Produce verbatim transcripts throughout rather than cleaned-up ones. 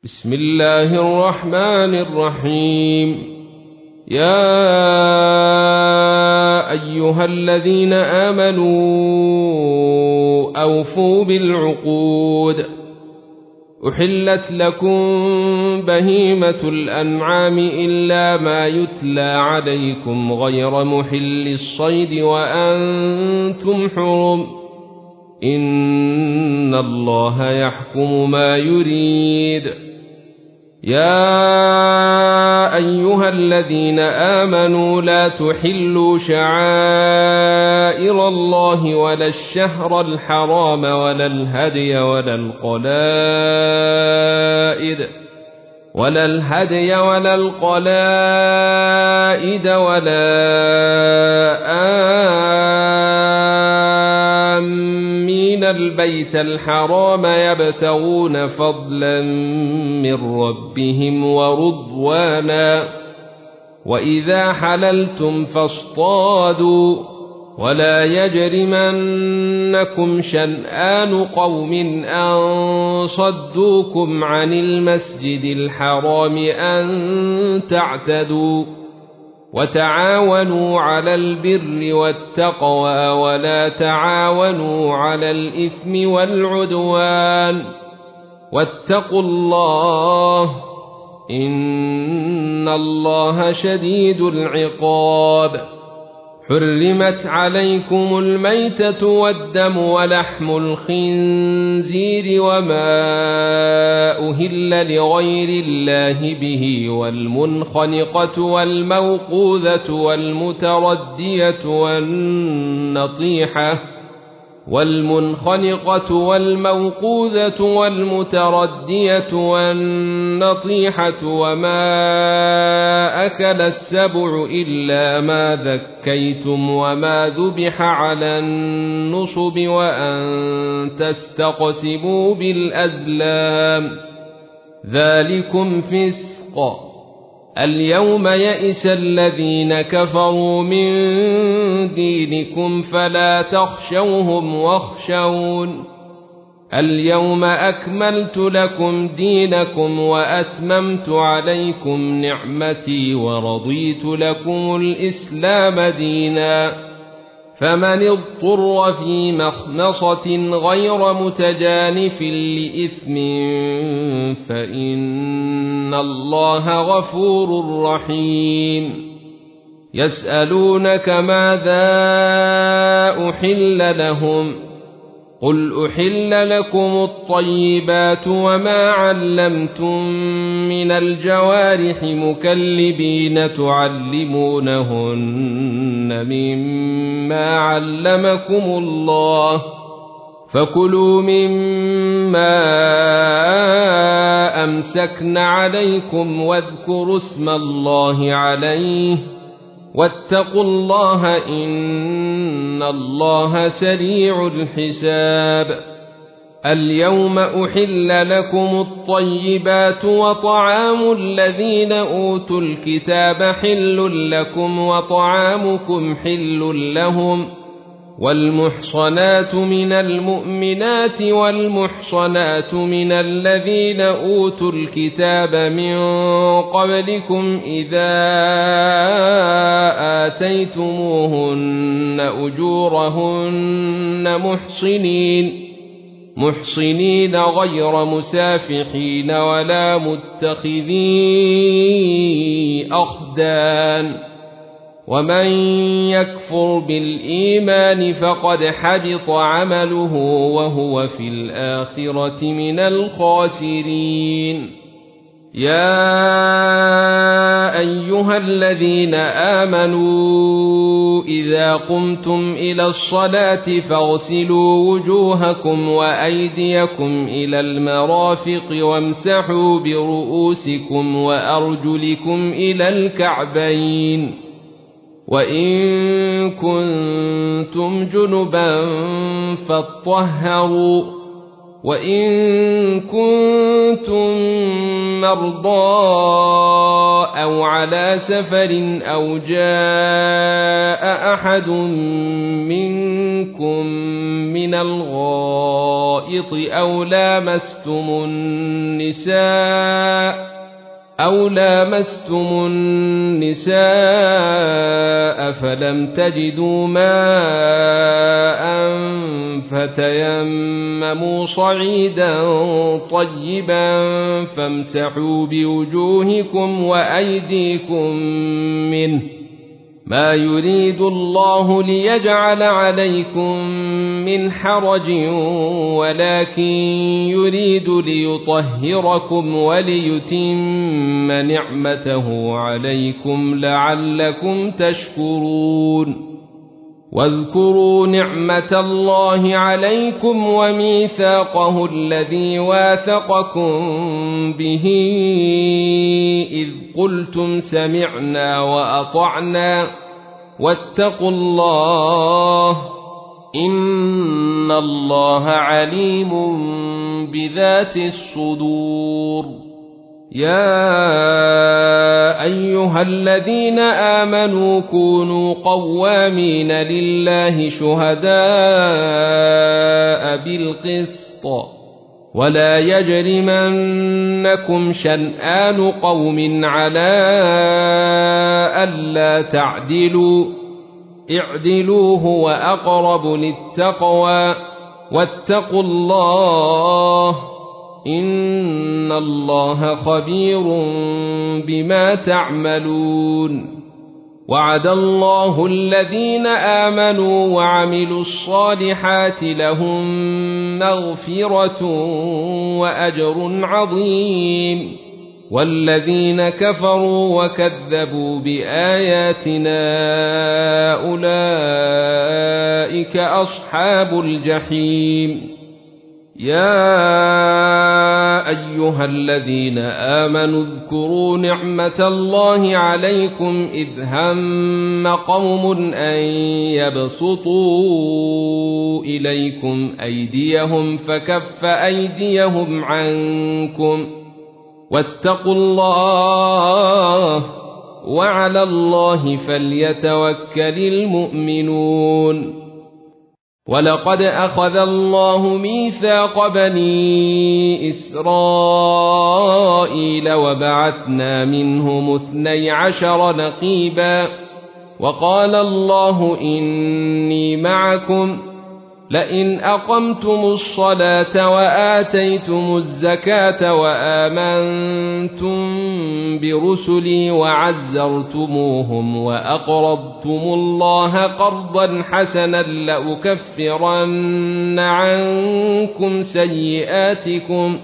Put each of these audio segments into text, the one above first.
بسم الله الرحمن الرحيم. يا أيها الذين آمنوا أوفوا بالعقود. أحلت لكم بهيمة الأنعام إلا ما يتلى عليكم غير محل الصيد وأنتم حرم، إن الله يحكم ما يريد. يا أيها الذين آمنوا لا تحلوا شعائر الله ولا الشهر الحرام ولا الهدي ولا القلائد ولا الهدي ولا القلائد ولا آمين البيت الحرام يبتغون فضلا من ربهم ورضوانا، وإذا حللتم فاصطادوا، ولا يجرمنكم شنآن قوم أن صدوكم عن المسجد الحرام أن تعتدوا، وتعاونوا على البر والتقوى ولا تعاونوا على الإثم والعدوان، واتقوا الله إن الله شديد العقاب. حرمت عليكم الميتة والدم ولحم الخنزير وما أهل لغير الله به، والمنخنقة والموقوذة والمتردية والنطيحة والمنخنقة والموقوذة والمتردية والنطيحة وما أكل السبع إلا ما ذكيتم وما ذبح على النصب وأن تستقسموا بالأزلام، ذلكم فسق. اليوم يئس الذين كفروا من دينكم فلا تخشوهم واخشون. اليوم أكملت لكم دينكم وأتممت عليكم نعمتي ورضيت لكم الإسلام دينا، فمن اضطر في مخمصة غير متجانف لإثم فإن الله غفور رحيم. يسألونك ماذا أحل لهم، قل أحل لكم الطيبات وما علمتم من الجوارح مكلبين تعلمونهن مما علمكم الله، فكلوا مما أمسكن عليكم واذكروا اسم الله عليه، واتقوا الله إن الله سريع الحساب. اليوم أحل لكم الطيبات وطعام الذين أوتوا الكتاب حل لكم وطعامكم حل لهم، والمحصنات من المؤمنات والمحصنات من الذين أوتوا الكتاب من قبلكم إذا آتيتموهن أجورهن محصنين محصنين غير مسافحين ولا متخذي أخدان، ومن يكفر بالإيمان فقد حبط عمله وهو في الآخرة من الخاسرين. يا أيها الذين آمنوا إذا قمتم إلى الصلاة فاغسلوا وجوهكم وأيديكم إلى المرافق وامسحوا برؤوسكم وأرجلكم إلى الكعبين، وإن كنتم جنبا فاطهروا، وإن كنتم مرضى أو على سفر أو جاء أحد منكم من الغائط أو لامستم النساء أو لامستم النساء فلم تجدوا ماء فتيمموا صعيدا طيبا فامسحوا بوجوهكم وأيديكم منه ما يريد الله ليجعل عليكم من حرج ولكن يريد ليطهركم وليتم نعمته عليكم لعلكم تشكرون واذكروا نعمة الله عليكم وميثاقه الذي واثقكم به إذ قلتم سمعنا وأطعنا واتقوا الله إن الله عليم بذات الصدور يا أيها الذين آمنوا كونوا قوامين لله شهداء بالقسط ولا يجرمنكم شنآن قوم على ألا تعدلوا اعدلوا هو أقرب للتقوى واتقوا الله إن الله خبير بما تعملون وعد الله الذين آمنوا وعملوا الصالحات لهم مغفرة وأجر عظيم والذين كفروا وكذبوا بآياتنا أولئك أصحاب الجحيم يا أيها الذين آمنوا اذكروا نعمة الله عليكم إذ هم قوم أن يبسطوا إليكم أيديهم فكف أيديهم عنكم واتقوا الله وعلى الله فليتوكل المؤمنون ولقد أخذ الله ميثاق بني إسرائيل وبعثنا منهم اثني عشر نقيبا وقال الله إني معكم لئن أقمتم الصلاة وآتيتم الزكاة وآمنتم برسلي وعزرتموهم وأقرضتم الله قرضا حسنا لأكفرن عنكم سيئاتكم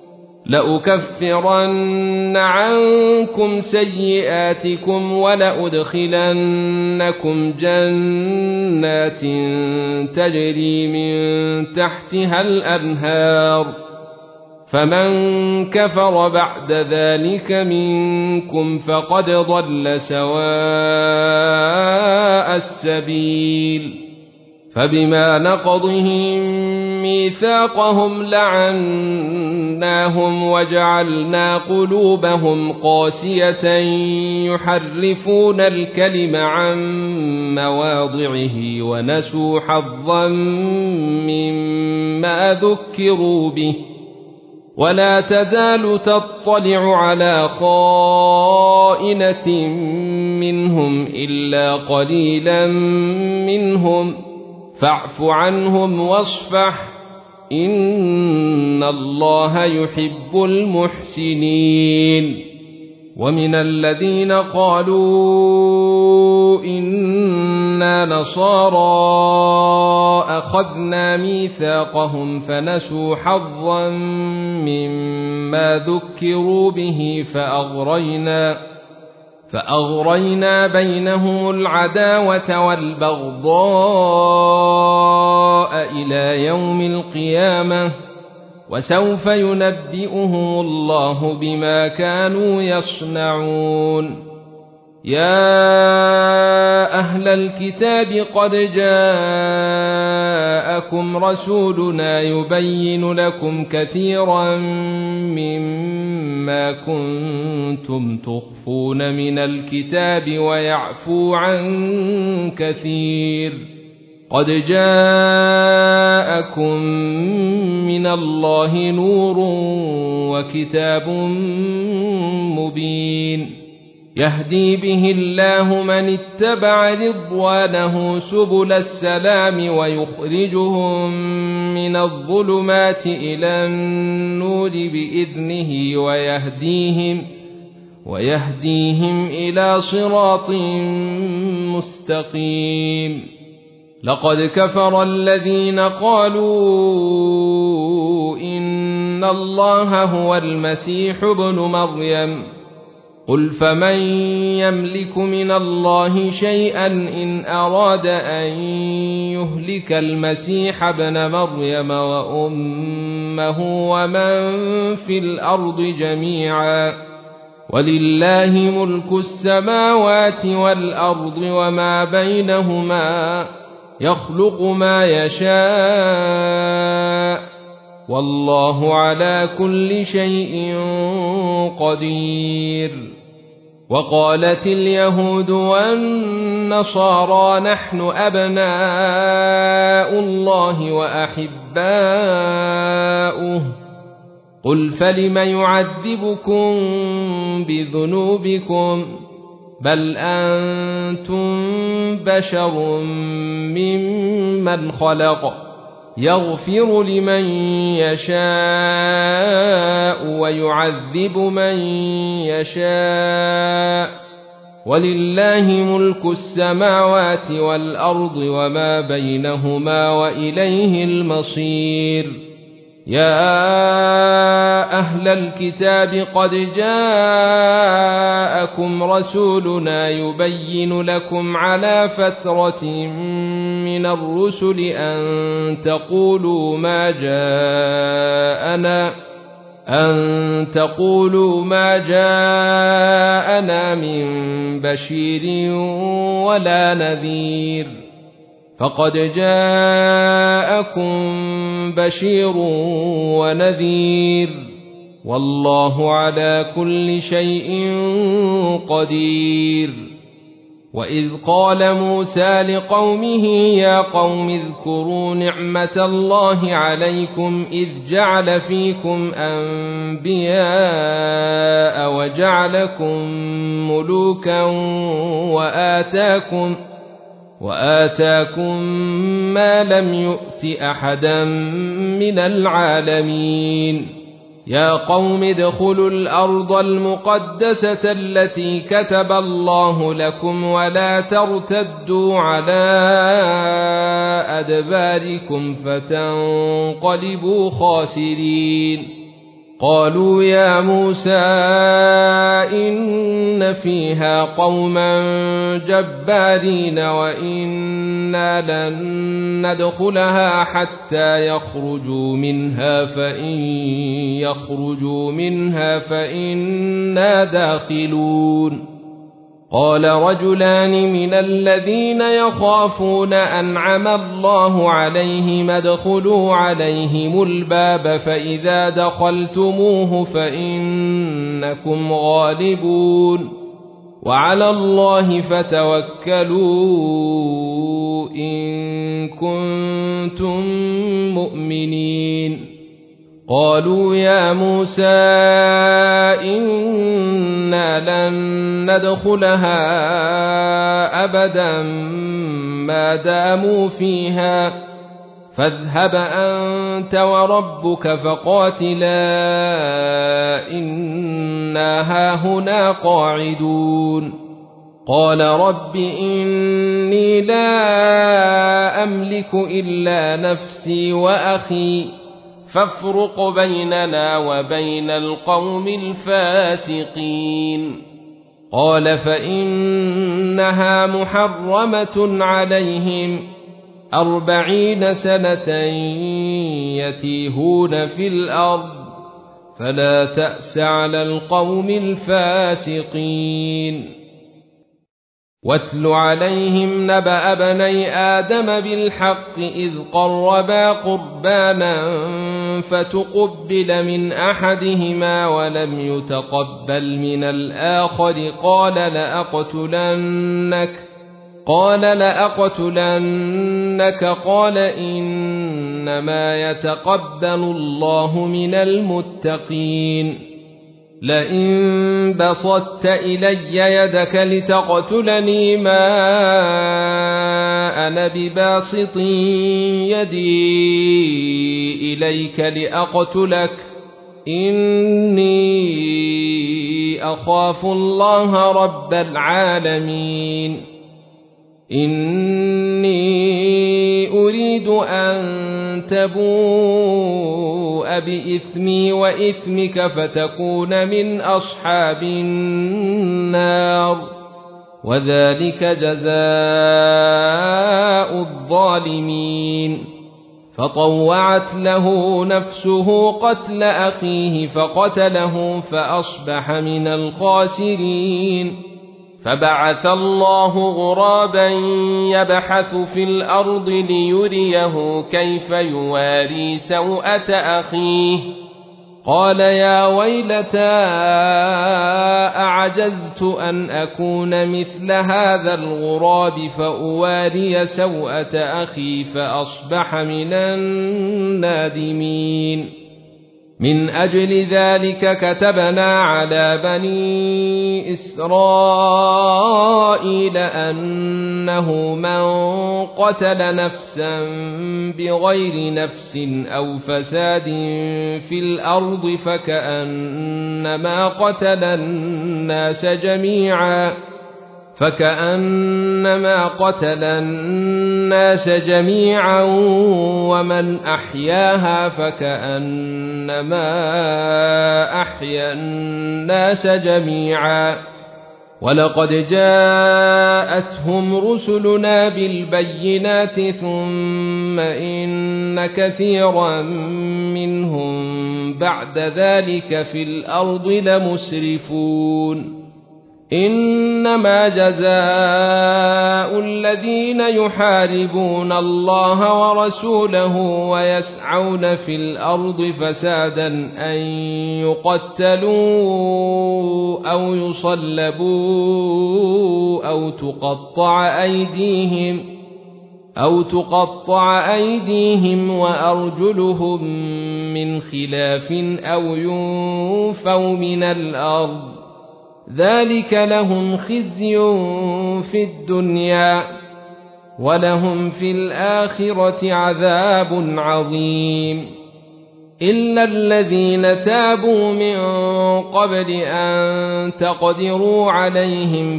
لأكفرن عنكم سيئاتكم ولأدخلنكم جنات تجري من تحتها الأنهار فمن كفر بعد ذلك منكم فقد ضل سواء السبيل فبما نقضهم ميثاقهم لعناهم وجعلنا قلوبهم قاسية يحرفون الكلم عن مواضعه ونسوا حظا مما ذكروا به ولا تزال تطلع على خائنة منهم إلا قليلا منهم فاعف عنهم واصفح إن الله يحب المحسنين ومن الذين قالوا إنا نصارى أخذنا ميثاقهم فنسوا حظا مما ذكروا به فأغرينا فأغرينا بينهم العداوة والبغضاء إلى يوم القيامة وسوف ينبئهم الله بما كانوا يصنعون يا أهل الكتاب قد جاءكم رسولنا يبين لكم كثيرا مما كنتم تخفون من الكتاب ويعفو عن كثير قد جاءكم من الله نور وكتاب مبين يهدي به الله من اتبع رضوانه سبل السلام ويخرجهم من الظلمات إلى النور بإذنه ويهديهم, ويهديهم إلى صراط مستقيم لقد كفر الذين قالوا إن الله هو المسيح ابن مريم قل فمن يملك من الله شيئا إن أراد أن يهلك المسيح ابن مريم وأمه ومن في الأرض جميعا ولله ملك السماوات والأرض وما بينهما يخلق ما يشاء والله على كل شيء قدير وقالت اليهود والنصارى نحن أبناء الله وأحباؤه قل فلم يعذبكم بذنوبكم بل أنتم بشر ممن خلق يغفر لمن يشاء ويعذب من يشاء ولله ملك السماوات والأرض وما بينهما وإليه المصير يا أهل الكتاب قد جاءكم رسولنا يبين لكم على فترة من الرسل أن تقولوا ما جاءنا أن تقولوا ما جاءنا من بشير ولا نذير فقد جاءكم بشير ونذير والله على كل شيء قدير وإذ قال موسى لقومه يا قوم اذكروا نعمة الله عليكم إذ جعل فيكم أنبياء وجعلكم ملوكا وآتاكم وآتاكم ما لم يؤت أحدا من العالمين يا قوم ادخلوا الأرض المقدسة التي كتب الله لكم ولا ترتدوا على أدباركم فتنقلبوا خاسرين قالوا يا موسى إن فيها قوما جبارين وإنا لن ندخلها حتى يخرجوا منها فإن يخرجوا منها فإنا داخلون قال رجلان من الذين يخافون أنعم الله عليهم ادخلوا عليهم الباب فإذا دخلتموه فإنكم غالبون وعلى الله فتوكلوا إن كنتم مؤمنين قالوا يا موسى إنا لن ندخلها أبدا ما داموا فيها فاذهب أنت وربك فقاتلا إنا هاهنا قاعدون قال رب إني لا أملك إلا نفسي وأخي فافرق بيننا وبين القوم الفاسقين قال فإنها محرمة عليهم أربعين سنة يتيهون في الأرض فلا تأس على القوم الفاسقين واتل عليهم نبأ بني آدم بالحق إذ قربا قربانا فتقبل من أحدهما ولم يتقبل من الآخر قال لأقتلنك قال لأقتلنك قال إنما يتقبل الله من المتقين لئن بسطت إلي يدك لتقتلني ما أنا بباسط يدي إليك لأقتلك إني أخاف الله رب العالمين إني أريد أن تبوء بإثمي وإثمك فتكون من أصحاب النار وذلك جزاء الظالمين فطوعت له نفسه قتل أخيه فقتله فأصبح من الخاسرين فبعث الله غرابا يبحث في الأرض ليريه كيف يواري سوءة أخيه قال يا ويلتى أعجزت أن أكون مثل هذا الغراب فأواري سوءة أخي فأصبح من النادمين من أجل ذلك كتبنا على بني إسرائيل أنه من قتل نفسا بغير نفس أو فساد في الأرض فكأنما قتل الناس جميعا فكأنما قتل الناس جميعا ومن أحياها فكأنما أحيا الناس جميعا ولقد جاءتهم رسلنا بالبينات ثم إن كثيرا منهم بعد ذلك في الأرض لمسرفون إنما جزاء الذين يحاربون الله ورسوله ويسعون في الأرض فسادا أن يقتلوا أو يصلبوا أو تقطع أيديهم أو تقطع أيديهم وأرجلهم من خلاف أو ينفوا من الأرض ذلك لهم خزي في الدنيا ولهم في الآخرة عذاب عظيم إلا الذين تابوا من قبل أن تقدروا عليهم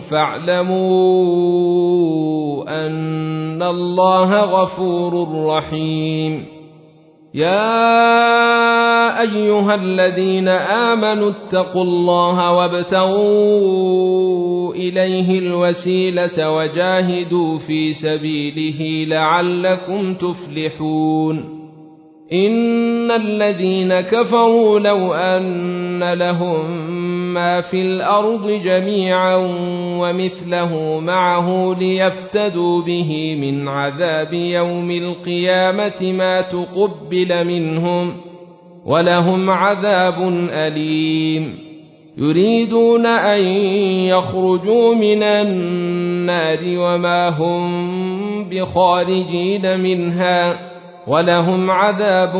فاعلموا أن الله غفور رحيم يا أيها الذين آمنوا اتقوا الله وابتغوا إليه الوسيلة وجاهدوا في سبيله لعلكم تفلحون إن الذين كفروا لو أن لهم ما في الأرض جميعا ومثله معه ليفتدوا به من عذاب يوم القيامة ما تقبل منهم ولهم عذاب أليم يريدون أن يخرجوا من النار وما هم بخارجين منها ولهم عذاب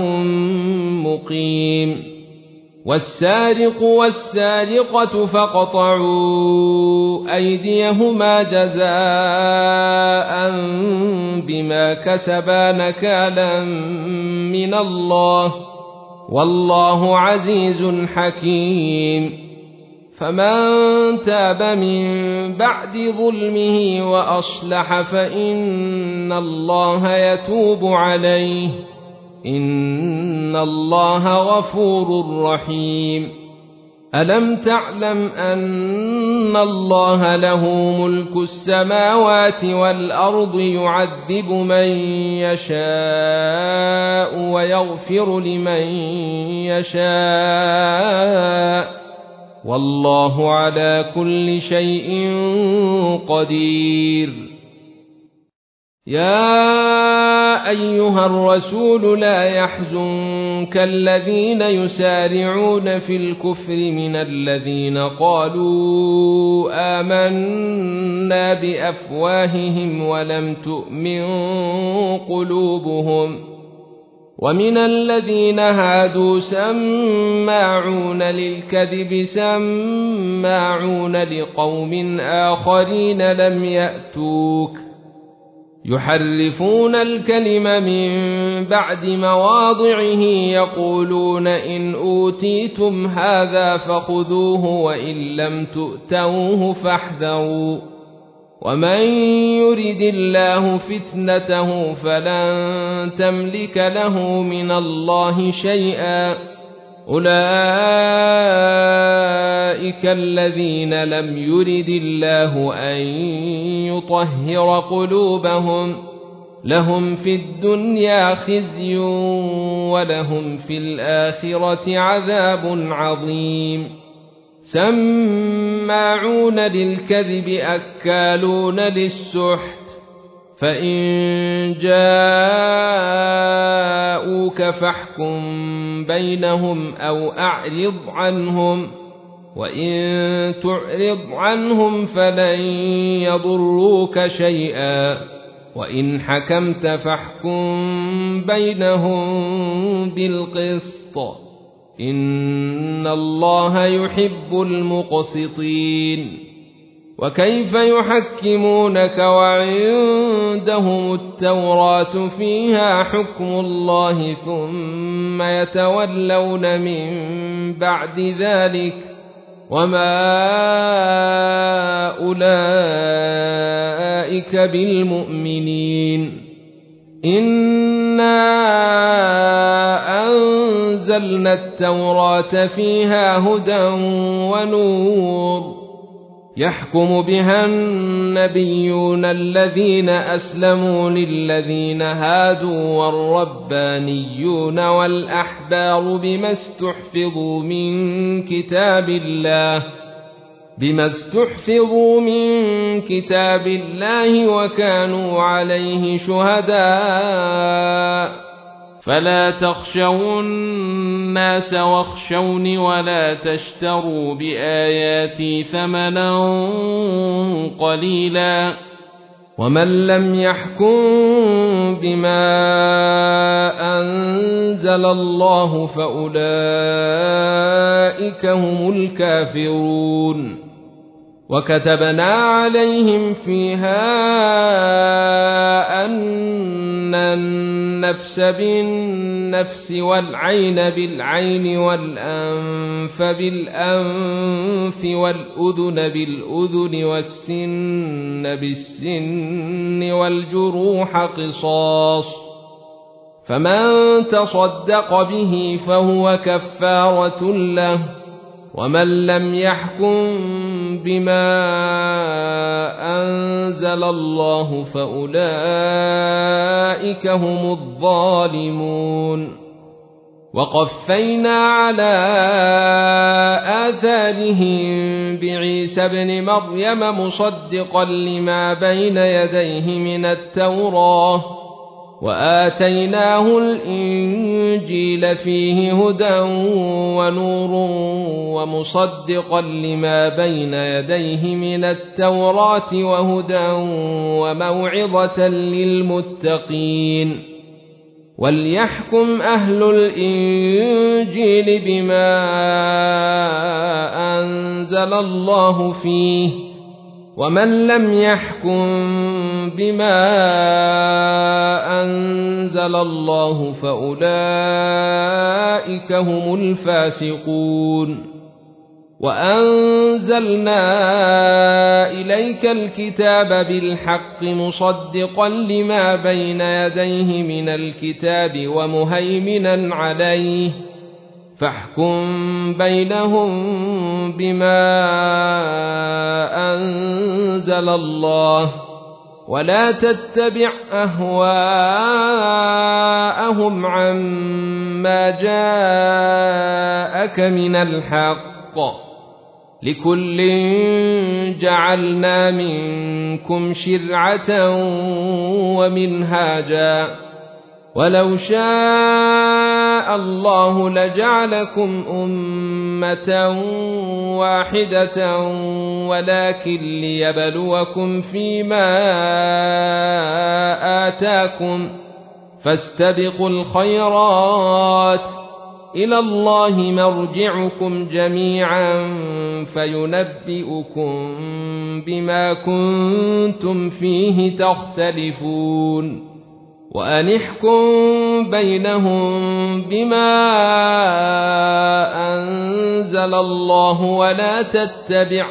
مقيم والسارق والسارقة فاقطعوا أيديهما جزاء بما كسبا نكالا من الله والله عزيز حكيم فمن تاب من بعد ظلمه وأصلح فإن الله يتوب عليه إن الله غفور رحيم ألم تعلم أن الله له ملك السماوات والأرض يعذب من يشاء ويغفر لمن يشاء والله على كل شيء قدير. يا أيها الرسول لا يحزنك الذين يسارعون في الكفر من الذين قالوا آمنا بأفواههم ولم تؤمن قلوبهم، ومن الذين هادوا سماعون للكذب سماعون لقوم آخرين لم يأتوك، يحرفون الكلم من بعد مواضعه، يقولون إن أوتيتم هذا فخذوه وإن لم تؤتوه فاحذروا، ومن يرد الله فتنته فلن تملك له من الله شيئا. أولئك الذين لم يرد الله أن يطهر قلوبهم، لهم في الدنيا خزي ولهم في الآخرة عذاب عظيم. سماعون للكذب أكالون للسحت، فإن جاءوك فاحكم بينهم أو أعرض عنهم، وإن تعرض عنهم فلن يضروك شيئا، وإن حكمت فاحكم بينهم بالقسط، إن الله يحب المقسطين. وكيف يحكمونك وعندهم التوراة فيها حكم الله ثم يتولون من بعد ذلك، وما أولئك بالمؤمنين. إنا أنزلنا التوراة فيها هدى ونور، يحكم بها النبيون الذين أسلموا للذين هادوا والربانيون والأحبار بما استحفظوا من كتاب الله بما استحفظوا من كتاب الله وكانوا عليه شهداء. فلا تخشوا الناس واخشوني ولا تشتروا بآياتي ثمنا قليلا، ومن لم يحكم بما أنزل الله فأولئك هم الكافرون. وكتبنا عليهم فيها أن النفس بالنفس والعين بالعين والأنف بالأنف والأذن بالأذن والسن بالسن والجروح قصاص، فمن تصدق به فهو كفارة له، ومن لم يحكم بما أنزل الله فأولئك هم الظالمون. وقفينا على آثارهم بعيسى ابن مريم مصدقا لما بين يديه من التوراة، وآتيناه الإنجيل فيه هدى ونور ومصدقا لما بين يديه من التوراة وهدى وموعظة للمتقين. وليحكم أهل الإنجيل بما أنزل الله فيه، ومن لم يحكم بما أنزل الله فأولئك هم الفاسقون. وأنزلنا إليك الكتاب بالحق مصدقا لما بين يديه من الكتاب ومهيمنا عليه، فاحكم بينهم بما أنزل الله، ولا تتبع أهواءهم عما جاءك من الحق، لكل جعلنا منكم شرعة ومنهاجا ولو شاء الله لجعلكم أمة واحدة ولكن ليبلوكم فيما آتاكم فاستبقوا الخيرات إلى الله مرجعكم جميعا فينبئكم بما كنتم فيه تختلفون وأن احكم بينهم بما أنزل الله ولا تتبع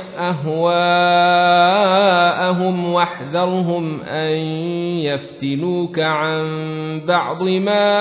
أهواءهم واحذرهم أن يفتنوك عن بعض ما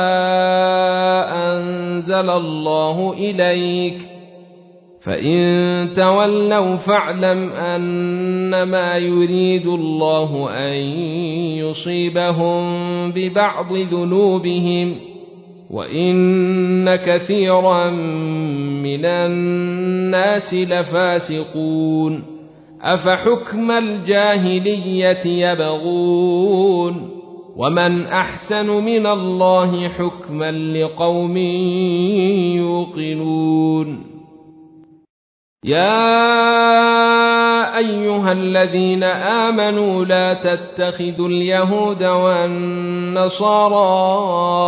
أنزل الله إليك فإن تولوا فاعلم أنما يريد الله أن يصيبهم ببعض ذنوبهم وإن كثيرا من الناس لفاسقون أفحكم الجاهلية يبغون ومن أحسن من الله حكما لقوم يوقنون يا أيها الذين آمنوا لا تتخذوا اليهود والنصارى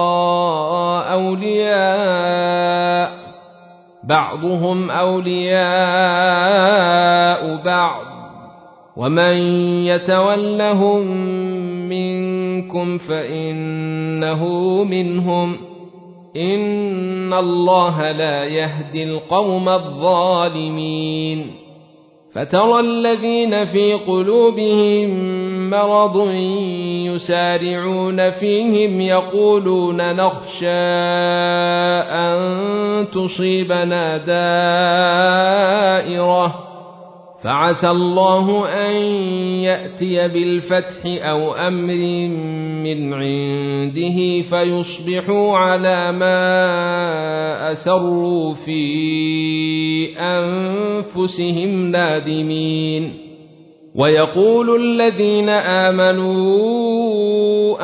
أولياء بعضهم أولياء بعض ومن يتولهم منكم فإنه منهم إن الله لا يهدي القوم الظالمين فترى الذين في قلوبهم مرض يسارعون فيهم يقولون نخشى أن تصيبنا دائرة فعسى الله أن يأتي بالفتح أو أمر من عنده فيصبحوا على ما أسروا في أنفسهم نادمين ويقول الذين آمنوا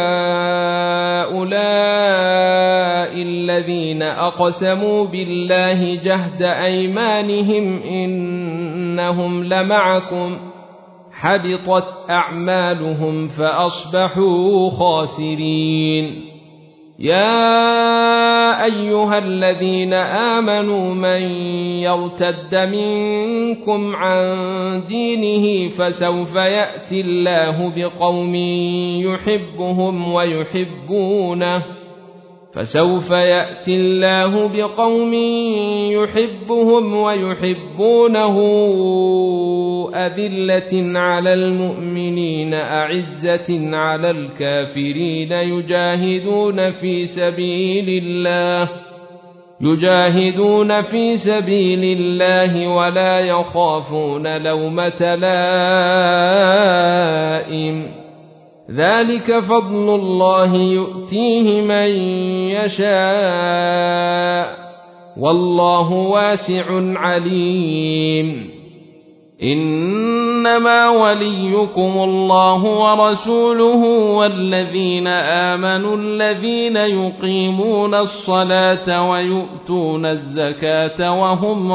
أهؤلاء الذين أقسموا بالله جهد أيمانهم إنهم لمعكم حبطت أعمالهم فأصبحوا خاسرين يا أيها الذين آمنوا من يرتد منكم عن دينه فسوف يأتي الله بقوم يحبهم ويحبونه فسوف يأتي الله بقوم يحبهم ويحبونه أذلة على المؤمنين أعزة على الكافرين يجاهدون في سبيل الله يجاهدون في سبيل الله ولا يخافون لومة لائم ذلك فضل الله يؤتيه من يشاء والله واسع عليم إنما وليكم الله ورسوله والذين آمنوا الذين يقيمون الصلاة ويؤتون الزكاة وهم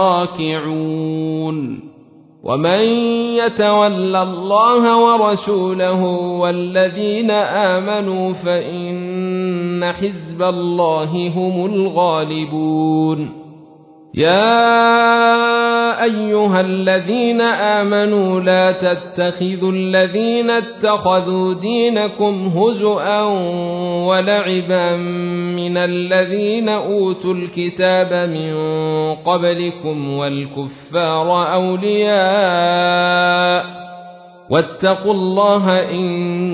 راكعون ومن يتول الله ورسوله والذين آمنوا فإن حزب الله هم الغالبون يا أيها الذين آمنوا لا تتخذوا الذين اتخذوا دينكم هزؤا ولعبا من الذين أوتوا الكتاب من قبلكم والكفار أولياء واتقوا الله إن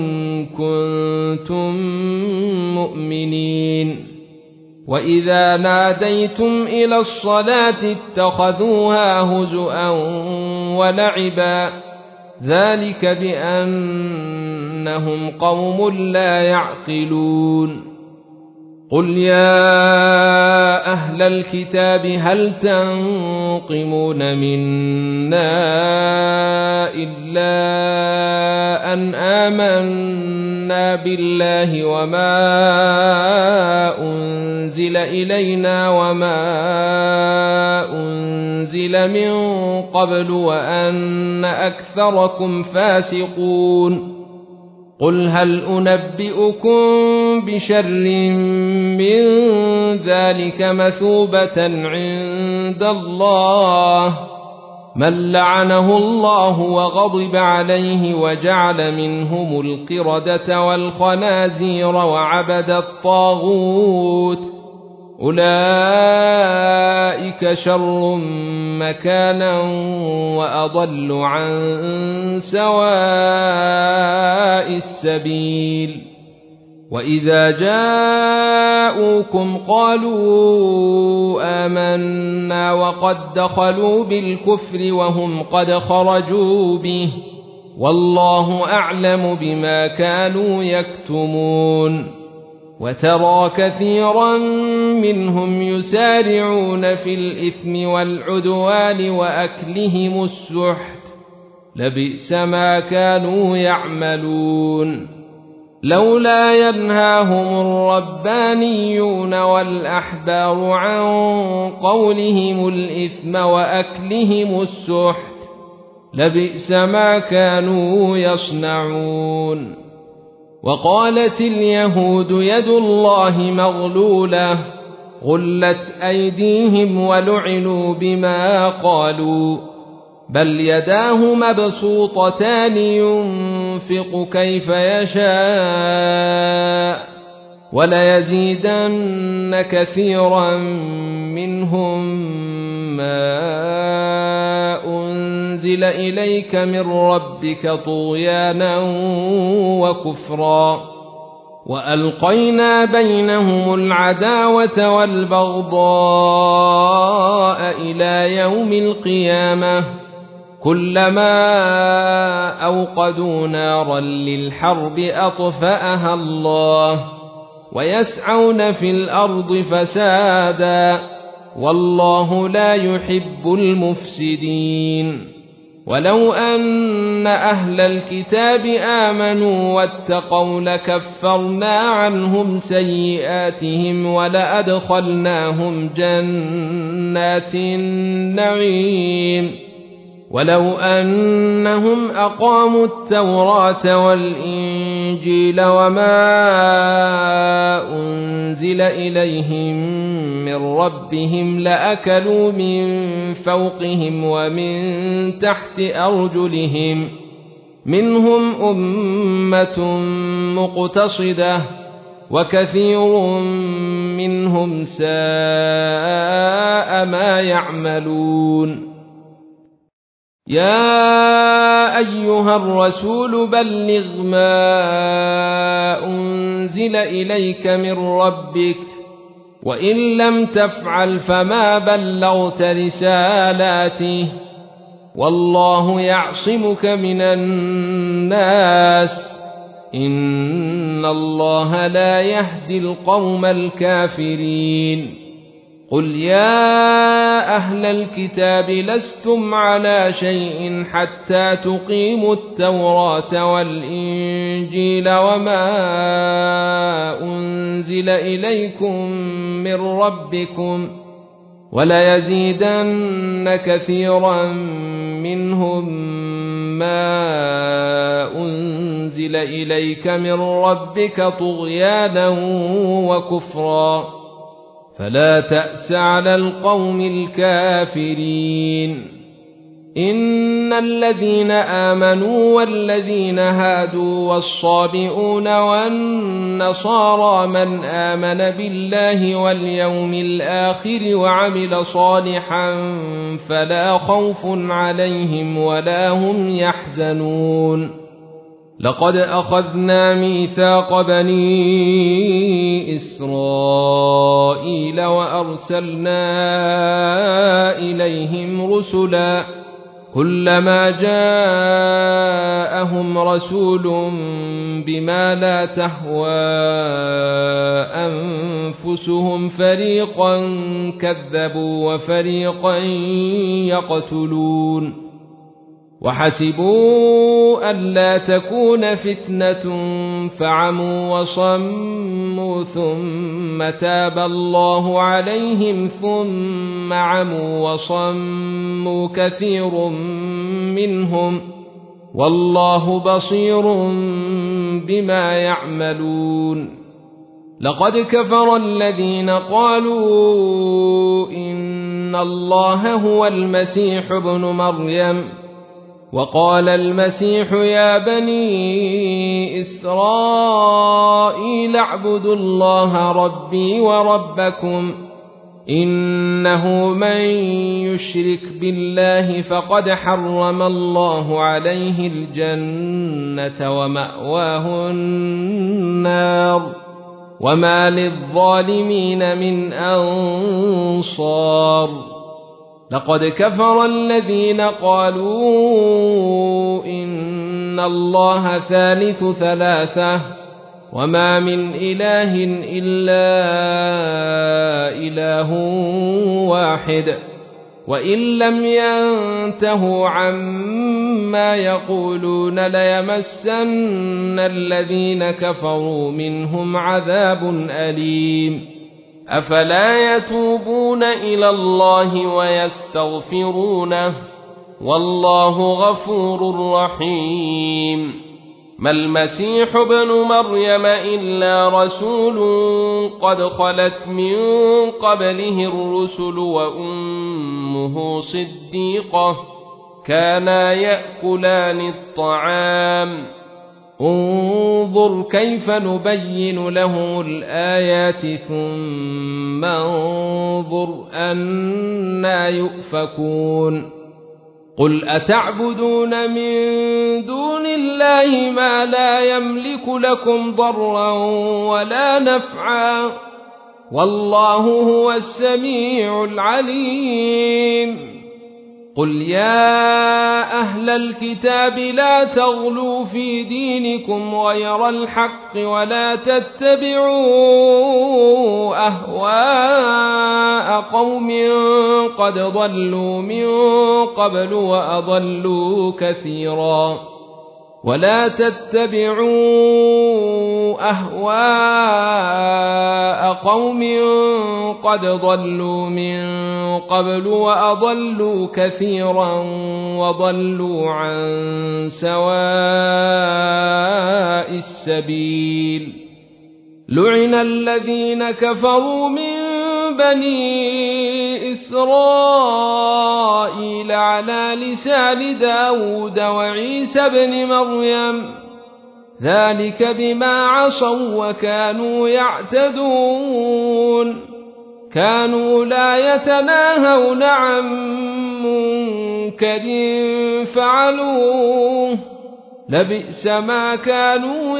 كنتم مؤمنين وإذا ناديتم إلى الصلاة اتخذوها هزؤا ولعبا ذلك بأنهم قوم لا يعقلون قل يا أهل الكتاب هل تنقمون منا إلا أن آمنا بالله وما أنزل إلينا وما أنزل من قبل وأن أكثركم فاسقون قل هل أنبئكم بشر من ذلك مثوبة عند الله من لعنه الله وغضب عليه وجعل منهم القردة والخنازير وعبد الطاغوت أولئك شر مكانا وأضل عن سواء السبيل وإذا جاءوكم قالوا آمنا وقد دخلوا بالكفر وهم قد خرجوا به والله أعلم بما كانوا يكتمون وترى كثيرا منهم يسارعون في الإثم والعدوان وأكلهم السحت لبئس ما كانوا يعملون لولا ينهاهم الربانيون والأحبار عن قولهم الإثم وأكلهم السحت لبئس ما كانوا يصنعون وقالت اليهود يد الله مغلولة غلت أيديهم ولعنوا بما قالوا بل يداه مبسوطتان ينفق كيف يشاء وليزيدن كثيرا منهم ما أنزل إليك من ربك طغيانا وكفرا وألقينا بينهم العداوة والبغضاء إلى يوم القيامة كلما أوقدوا نارا للحرب أطفأها الله ويسعون في الأرض فسادا والله لا يحب المفسدين ولو أن أهل الكتاب آمنوا واتقوا لكفرنا عنهم سيئاتهم ولأدخلناهم جنات النعيم ولو أنهم أقاموا التوراة والإنجيل وما أنزل إليهم من ربهم لأكلوا من فوقهم ومن تحت أرجلهم منهم أمة مقتصدة وكثير منهم ساء ما يعملون يا أيها الرسول بلغ ما أنزل إليك من ربك وإن لم تفعل فما بلغت رسالاته والله يعصمك من الناس إن الله لا يهدي القوم الكافرين قل يا أهل الكتاب لستم على شيء حتى تقيموا التوراة والإنجيل وما أنزل إليكم من ربكم وليزيدن كثيرا منهم ما أنزل إليك من ربك طغيانا وكفرا فلا تأس على القوم الكافرين إن الذين آمنوا والذين هادوا والصابئون والنصارى من آمن بالله واليوم الآخر وعمل صالحا فلا خوف عليهم ولا هم يحزنون لقد أخذنا ميثاق بني إسرائيل وأرسلنا إليهم رسلا كلما جاءهم رسول بما لا تهوى أنفسهم فريقا كذبوا وفريقا يقتلون وحسبوا ألا تكون فتنة فعموا وصموا ثم تاب الله عليهم ثم عموا وصموا كثير منهم والله بصير بما يعملون لقد كفر الذين قالوا إن الله هو المسيح ابن مريم وقال المسيح يا بني إسرائيل اعبدوا الله ربي وربكم إنه من يشرك بالله فقد حرم الله عليه الجنة ومأواه النار وما للظالمين من أنصار لقد كفر الذين قالوا إن الله ثالث ثلاثة وما من إله إلا إله واحد وإن لم ينتهوا عما يقولون ليمسن الذين كفروا منهم عذاب أليم أفلا يتوبون إلى الله ويستغفرونه والله غفور رحيم ما المسيح ابن مريم إلا رسول قد خلت من قبله الرسل وأمه صديقة كانا يأكلان الطعام انظر كيف نبين له الآيات ثم انظر أنى يؤفكون قل أتعبدون من دون الله ما لا يملك لكم ضرا ولا نفعا والله هو السميع العليم قل يا أهل الكتاب لا تغلوا في دينكم غير الحق ولا تتبعوا أهواء قوم قد ضلوا من قبل وأضلوا كثيرا ولا تتبعوا أهواء قوم قد ضلوا من قبل وأضلوا كثيرا وضلوا عن سواء السبيل لعن الذين كفروا من بني إسرائيل على لسان داود وعيسى بن مريم ذلك بما عصوا وكانوا يعتدون كانوا لا يتناهون عن منكر فعلوه لبئس ما كانوا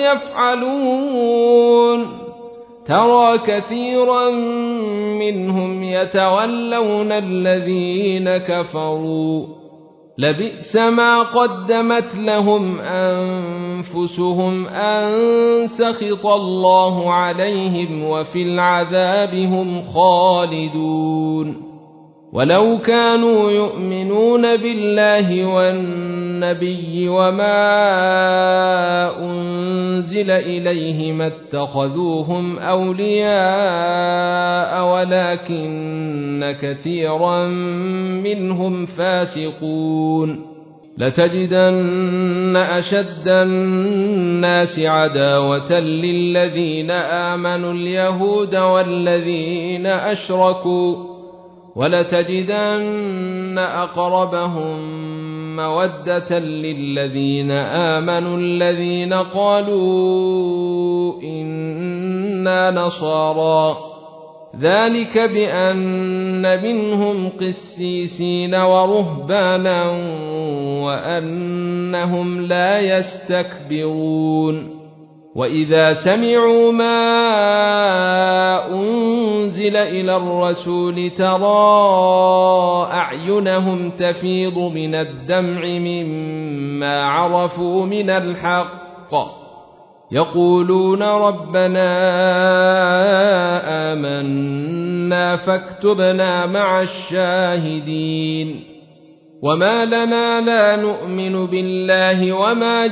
يفعلون ترى كثيرا منهم يتولون الذين كفروا لبئس ما قدمت لهم أنفسهم أن سخط الله عليهم وفي العذاب هم خالدون ولو كانوا يؤمنون بالله والنبي وما أنزل إليه ما اتخذوهم أولياء ولكن كثيرا منهم فاسقون لتجدن أشد الناس عداوة للذين آمنوا اليهود والذين أشركوا ولتجدن أقربهم مودة للذين آمنوا الذين قالوا إنا نصارى ذلك بأن منهم قسيسين ورهبانا وأنهم لا يستكبرون وإذا سمعوا ما أنزل إلى الرسول ترى أعينهم تفيض من الدمع مما عرفوا من الحق يقولون ربنا آمنا فاكتبنا مع الشاهدين وما لنا لا نؤمن بالله وما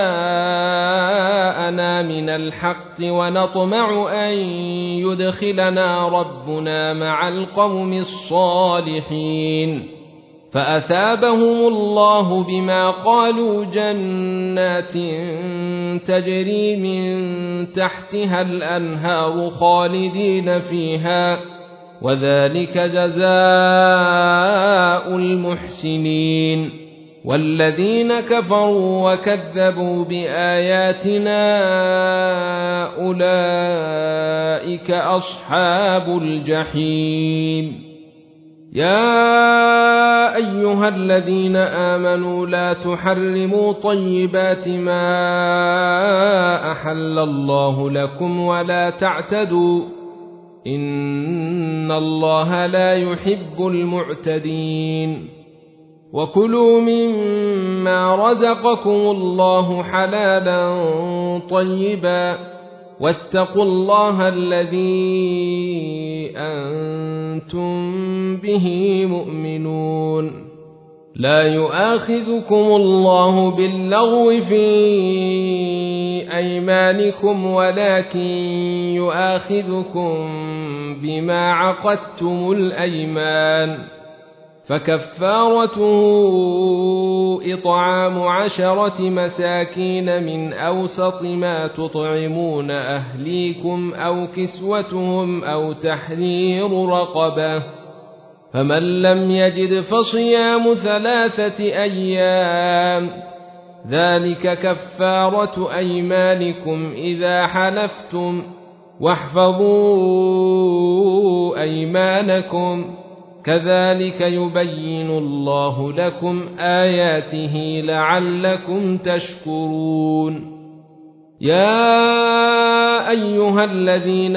جاءنا من الحق ونطمع أن يدخلنا ربنا مع القوم الصالحين فأثابهم الله بما قالوا جنات تجري من تحتها الأنهار خالدين فيها وذلك جزاء المحسنين والذين كفروا وكذبوا بآياتنا أولئك أصحاب الجحيم يا أيها الذين آمنوا لا تحرموا طيبات ما أحل الله لكم ولا تعتدوا إن الله لا يحب المعتدين وكلوا مما رزقكم الله حلالا طيبا واتقوا الله الذي أنتم به مؤمنون لا يؤاخذكم الله باللغو في أيمانكم ولكن يؤاخذكم بما عقدتم الأيمان فكفارته إطعام عشرة مساكين من أوسط ما تطعمون أهليكم أو كسوتهم أو تحرير رقبة فمن لم يجد فصيام ثلاثة أيام ذلك كفارة أيمانكم إذا حلفتم واحفظوا أيمانكم كذلك يبين الله لكم آياته لعلكم تشكرون يا أيها الذين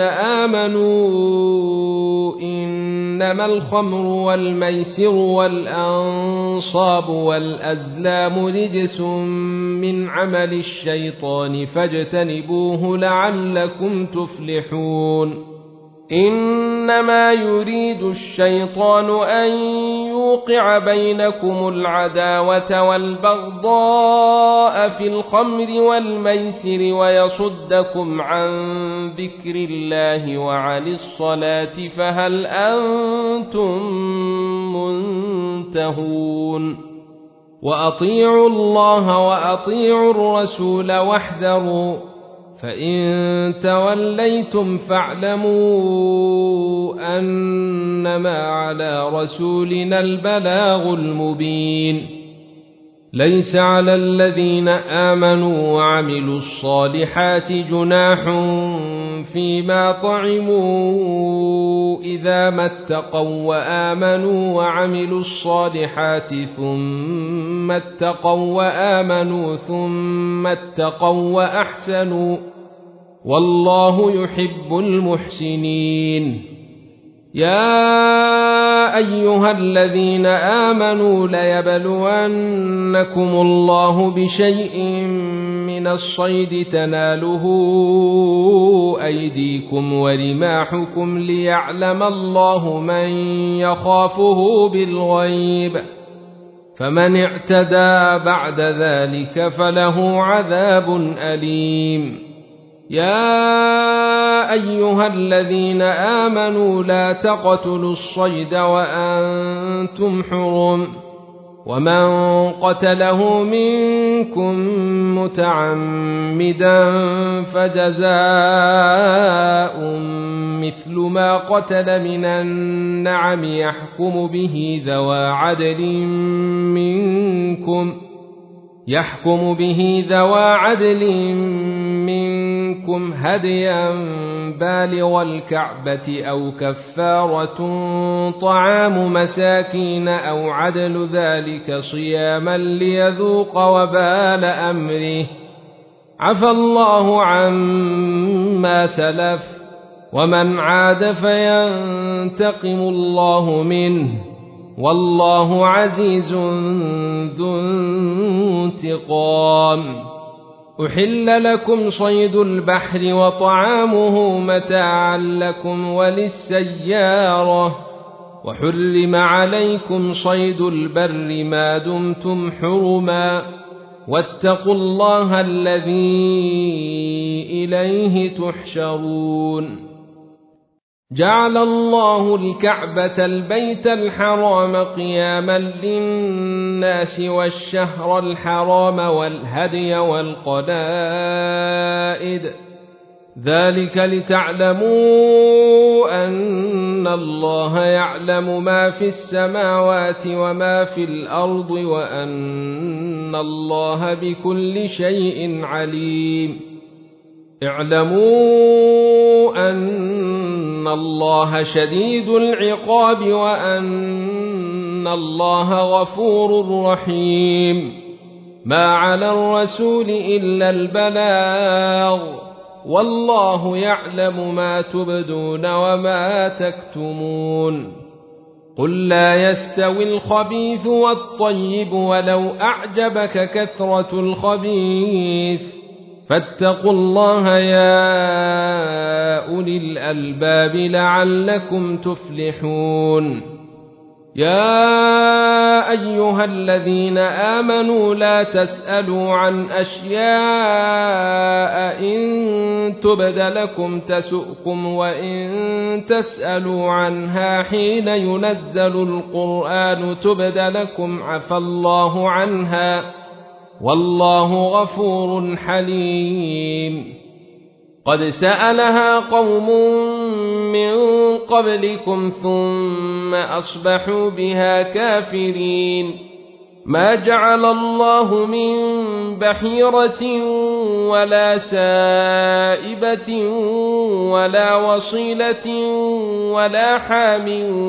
آمنوا إنما الخمر والميسر والأنصاب والأزلام رجس من عمل الشيطان فاجتنبوه لعلكم تفلحون إنما يريد الشيطان أن يوقع بينكم العداوة والبغضاء في الخمر والميسر ويصدكم عن ذكر الله وعن الصلاة فهل أنتم منتهون وأطيعوا الله وأطيعوا الرسول واحذروا فإن توليتم فاعلموا أنما على رسولنا البلاغ المبين ليس على الذين آمنوا وعملوا الصالحات جناح فيما طعموا إذا ما اتقوا وآمنوا وعملوا الصالحات ثم اتقوا وآمنوا ثم اتقوا وأحسنوا والله يحب المحسنين يا أيها الذين آمنوا ليبلونكم الله بشيء من الصيد تناله أيديكم ورماحكم ليعلم الله من يخافه بالغيب فمن اعتدى بعد ذلك فله عذاب أليم يا أيها الذين آمنوا لا تقتلوا الصيد وأنتم حرم ومن قتله منكم متعمدا فجزاء مثل ما قتل من النعم يحكم به ذوى عدل منكم يحكم به ذوى عدل منكم هديا بالغ الكعبة أو كفارة طعام مساكين أو عدل ذلك صياما ليذوق وبال أمره عفى الله عما سلف ومن عاد فينتقم الله منه والله عزيز ذو انتقام. أحل لكم صيد البحر وطعامه متاعا لكم وللسيارة وحرم عليكم صيد البر ما دمتم حرما واتقوا الله الذي إليه تحشرون. جعل الله الكعبة البيت الحرام قياما للناس والشهر الحرام والهدي والقلائد ذلك لتعلموا أن الله يعلم ما في السماوات وما في الأرض وأن الله بكل شيء عليم. اعلموا أن الله شديد العقاب وأن الله غفور رحيم. ما على الرسول إلا البلاغ والله يعلم ما تبدون وما تكتمون. قل لا يستوي الخبيث والطيب ولو أعجبك كثرة الخبيث فاتقوا الله يا أولي الألباب لعلكم تفلحون. يا أيها الذين آمنوا لا تسألوا عن أشياء إن تبد لكم تسؤكم وإن تسألوا عنها حين ينزل القرآن تبد لكم عفى الله عنها والله غفور حليم. قد سألها قوم من قبلكم ثم أصبحوا بها كافرين. ما جعل الله من بحيرة ولا سائبة ولا وصيلة ولا حام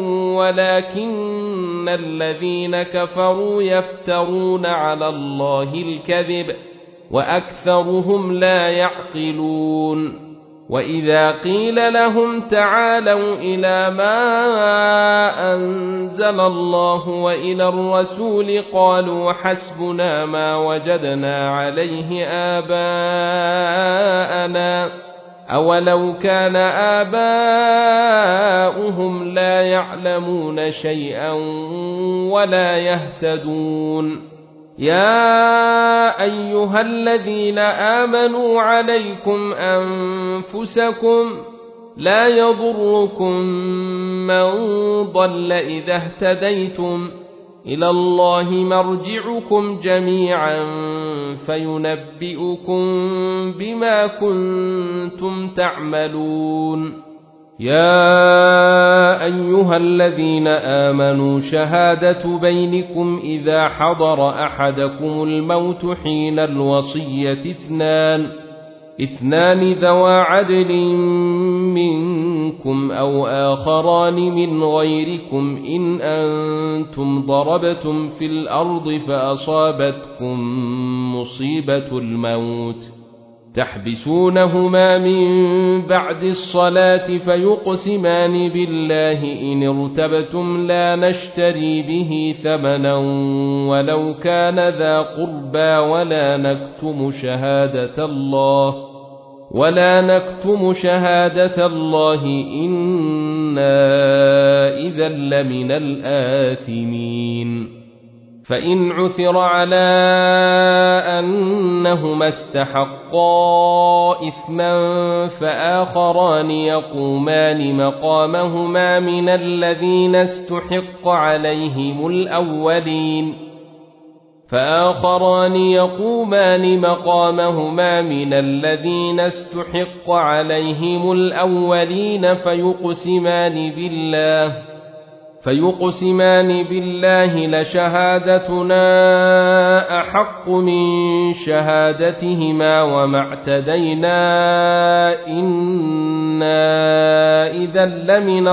ولكن الذين كفروا يفترون على الله الكذب وأكثرهم لا يعقلون. وإذا قيل لهم تعالوا إلى ما أنزل الله وإلى الرسول قالوا حسبنا ما وجدنا عليه آباءنا أولو كان آباؤهم لا يعلمون شيئا ولا يهتدون. يا أيها الذين آمنوا عليكم أنفسكم لا يضركم من ضل إذا اهتديتم إلى الله مرجعكم جميعا فينبئكم بما كنتم تعملون. يا أيها الذين آمنوا شهادة بينكم إذا حضر أحدكم الموت حين الوصية اثنان اثنان ذوى عدل منكم أو آخران من غيركم إن أنتم ضربتم في الأرض فأصابتكم مصيبة الموت تحبسونهما من بعد الصلاة فيقسمان بالله إن ارتبتم لا نشتري به ثمنا ولو كان ذا قربى ولا نكتم شهادة الله ولا نكتم شهادة الله إنا إذا لمن الآثمين. فإن عثر على أنهما استحقا إثما فآخران يقومان مقامهما من الذين استحق عليهم الأولين فآخران يقومان مقامهما من الذين استحق عليهم الأولين فيقسمان بالله فيقسمان بالله لشهادتنا أحق من شهادتهما وما اعتدينا إنا إذا لمن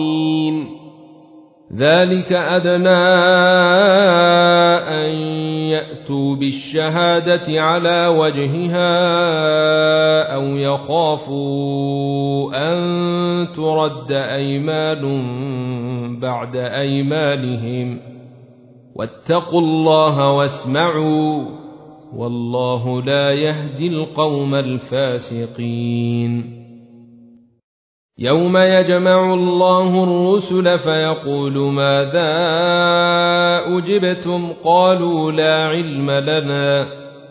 الظالمين. ذلك أدنى أن يأتوا بالشهادة على وجهها أو يخافوا أن ترد أيمان بعد أيمانهم واتقوا الله واسمعوا والله لا يهدي القوم الفاسقين. يوم يجمع الله الرسل فيقول ماذا أجبتم قالوا لا علم لنا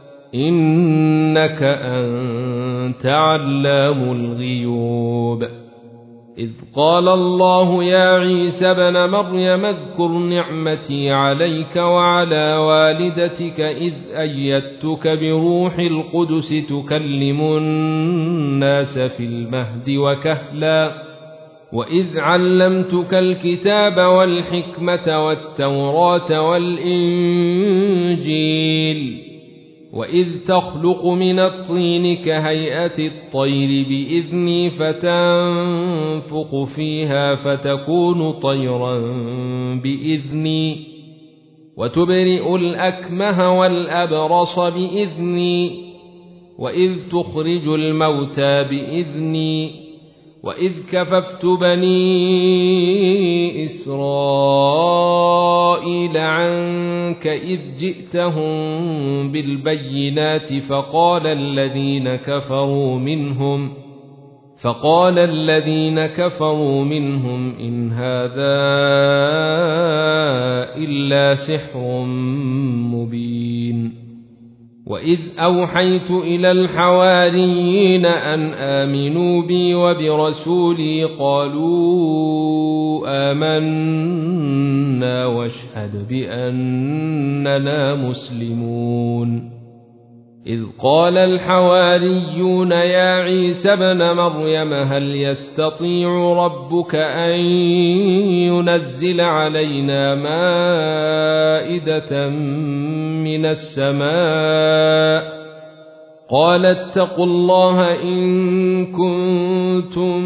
إنك أنت علام الغيوب. إذ قال الله يا عيسى ابن مريم اذكر نعمتي عليك وعلى والدتك إذ أيدتك بروح القدس تكلم الناس في المهد وكهلا وإذ علمتك الكتاب والحكمة والتوراة والإنجيل وإذ تخلق من الطين كهيئة الطير بإذني فتنفخ فيها فتكون طيرا بإذني وتبرئ الأكمه والأبرص بإذني وإذ تخرج الموتى بإذني وإذ كففت بني إسرائيل عنك إذ جئتهم بالبينات فقال الذين كفروا منهم فقال الذين كفروا منهم إن هذا إلا سحر مبين. وإذ أوحيت إلى الحواريين أن آمنوا بي وبرسولي قالوا آمنا واشهد بأننا مسلمون. إذ قال الحواريون يا عيسى ابن مريم هل يستطيع ربك أن ينزل علينا مائدة من السماء قال اتقوا الله إن كنتم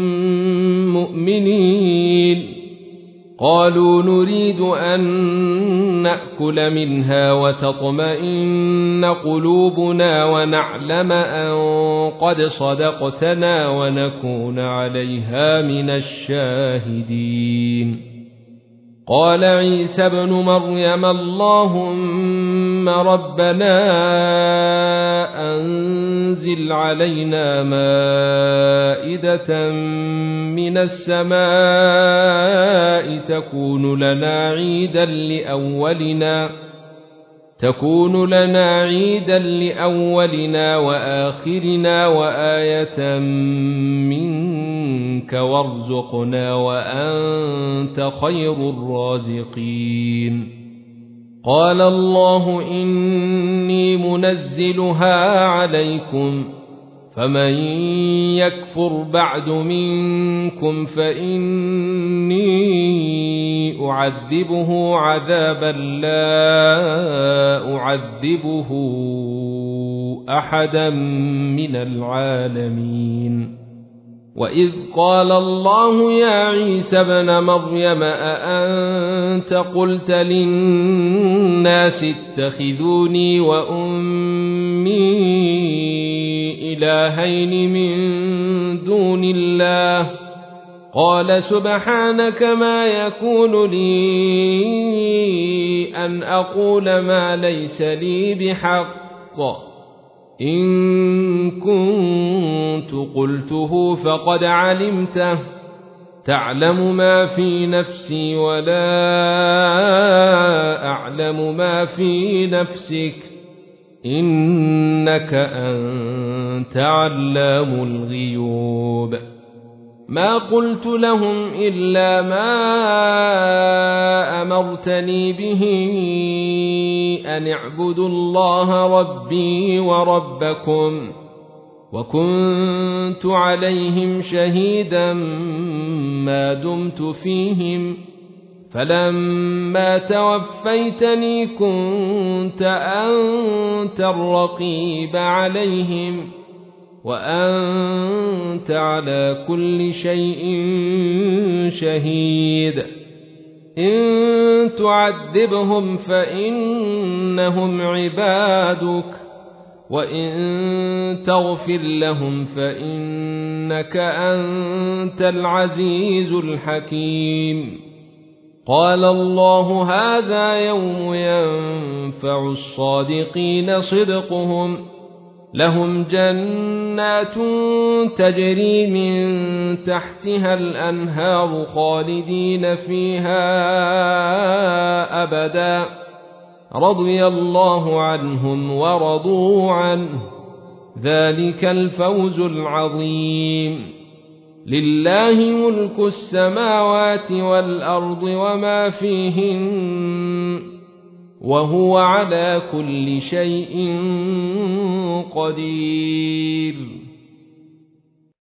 مؤمنين. قالوا نريد أن نأكل منها وتطمئن قلوبنا ونعلم أن قد صدقتنا ونكون عليها من الشاهدين. قال عيسى ابن مريم اللهم ربنا أنزل علينا مائدة من السماء تكون لنا عيدا لأولنا تكون لنا عيدا لأولنا وآخرنا وآية منك وارزقنا وأنت خير الرازقين. قال الله إني منزلها عليكم فمن يكفر بعد منكم فإني أعذبه عذابا لا أعذبه أحدا من العالمين. وإذ قال الله يا عيسى ابن مريم أأنت قلت للناس اتخذوني وأمي إلهين من دون الله قال سبحانك ما يكون لي أن أقول ما ليس لي بحق إن كنت قلته فقد علمته تعلم ما في نفسي ولا أعلم ما في نفسك إنك أنت علام الغيوب. ما قلت لهم إلا ما أمرتني به أن اعبدوا الله ربي وربكم وكنت عليهم شهيدا ما دمت فيهم فلما توفيتني كنت أنت الرقيب عليهم وأنت على كل شيء شهيد. إن تعذبهم فإنهم عبادك وإن تغفر لهم فإنك أنت العزيز الحكيم قال الله هذا يوم ينفع الصادقين صدقهم لهم جنات تجري من تحتها الأنهار خالدين فيها أبدا رضي الله عنهم ورضوا عنه ذلك الفوز العظيم لله ملك السماوات والأرض وما فيهن وهو على كل شيء قدير